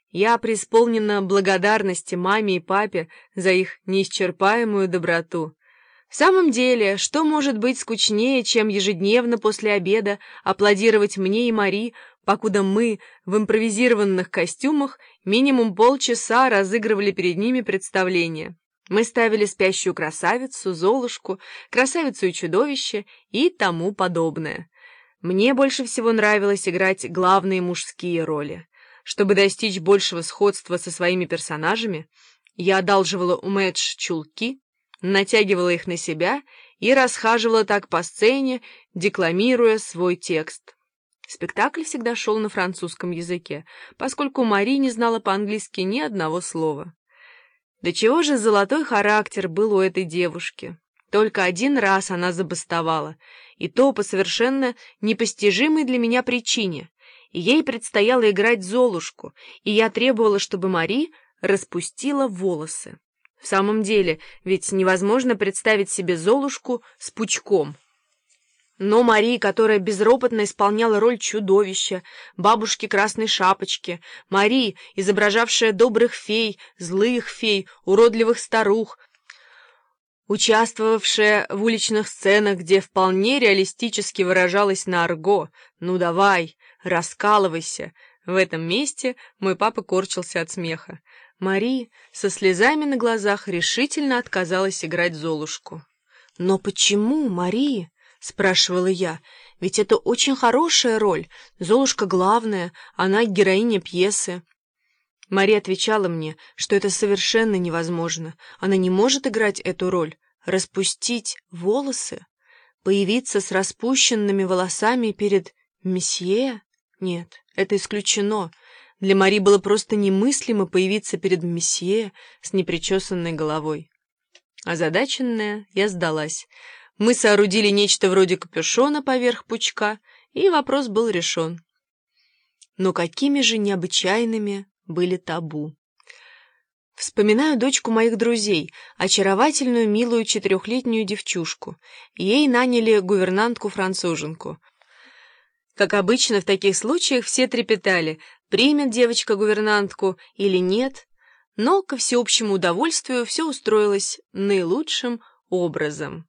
Я преисполнена благодарности маме и папе за их неисчерпаемую доброту. В самом деле, что может быть скучнее, чем ежедневно после обеда аплодировать мне и Мари, покуда мы в импровизированных костюмах минимум полчаса разыгрывали перед ними представление. Мы ставили спящую красавицу, Золушку, красавицу и чудовище и тому подобное. Мне больше всего нравилось играть главные мужские роли. Чтобы достичь большего сходства со своими персонажами, я одалживала у Мэдж чулки, натягивала их на себя и расхаживала так по сцене, декламируя свой текст. Спектакль всегда шел на французском языке, поскольку Мари не знала по-английски ни одного слова. До чего же золотой характер был у этой девушки. Только один раз она забастовала, и то по совершенно непостижимой для меня причине. Ей предстояло играть Золушку, и я требовала, чтобы Мари распустила волосы. В самом деле, ведь невозможно представить себе Золушку с пучком. Но Мари, которая безропотно исполняла роль чудовища, бабушки Красной Шапочки, Мари, изображавшая добрых фей, злых фей, уродливых старух, участвовавшая в уличных сценах, где вполне реалистически выражалась на арго «Ну давай, раскалывайся». В этом месте мой папа корчился от смеха. Мари со слезами на глазах решительно отказалась играть Золушку. «Но почему, Мари?» — спрашивала я. «Ведь это очень хорошая роль. Золушка главная, она героиня пьесы». Мари отвечала мне, что это совершенно невозможно. Она не может играть эту роль. Распустить волосы? Появиться с распущенными волосами перед месье? Нет, это исключено. Для Мари было просто немыслимо появиться перед месье с непричесанной головой. Озадаченная, я сдалась. Мы соорудили нечто вроде капюшона поверх пучка, и вопрос был решен. Но какими же необычайными были табу. Вспоминаю дочку моих друзей, очаровательную, милую 4-летнюю девчушку. Ей наняли гувернантку-француженку. Как обычно в таких случаях все трепетали, примет девочка гувернантку или нет, но, ко всеобщему удовольствию, все устроилось наилучшим образом.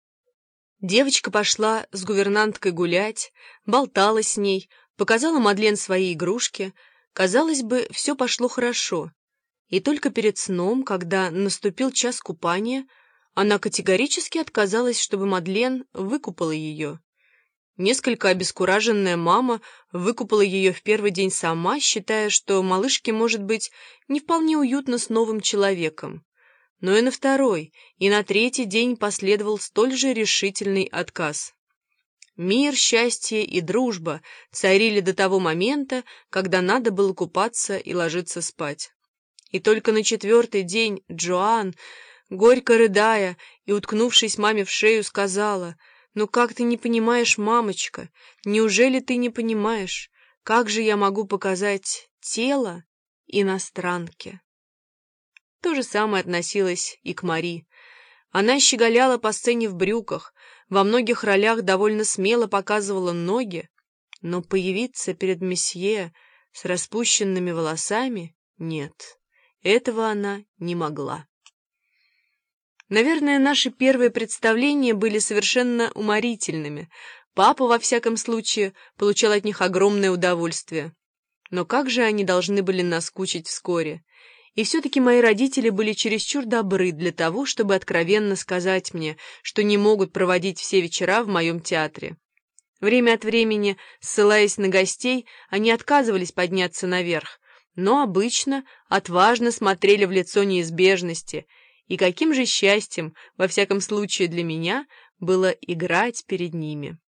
Девочка пошла с гувернанткой гулять, болтала с ней, показала Мадлен свои игрушки. Казалось бы, все пошло хорошо. И только перед сном, когда наступил час купания, она категорически отказалась, чтобы Мадлен выкупала ее. Несколько обескураженная мама выкупала ее в первый день сама, считая, что малышке может быть не вполне уютно с новым человеком. Но и на второй, и на третий день последовал столь же решительный отказ. Мир, счастье и дружба царили до того момента, когда надо было купаться и ложиться спать. И только на 4-й день Джоан, горько рыдая и уткнувшись маме в шею, сказала: «Ну как ты не понимаешь, мамочка? Неужели ты не понимаешь? Как же я могу показать тело иностранке?» То же самое относилось и к Мари. Она щеголяла по сцене в брюках, во многих ролях довольно смело показывала ноги, но появиться перед месье с распущенными волосами — нет, этого она не могла. Наверное, наши первые представления были совершенно уморительными. Папа, во всяком случае, получал от них огромное удовольствие. Но как же они должны были наскучить вскоре? И все-таки мои родители были чересчур добры для того, чтобы откровенно сказать мне, что не могут проводить все вечера в моем театре. Время от времени, ссылаясь на гостей, они отказывались подняться наверх, но обычно отважно смотрели в лицо неизбежности, и каким же счастьем, во всяком случае для меня, было играть перед ними.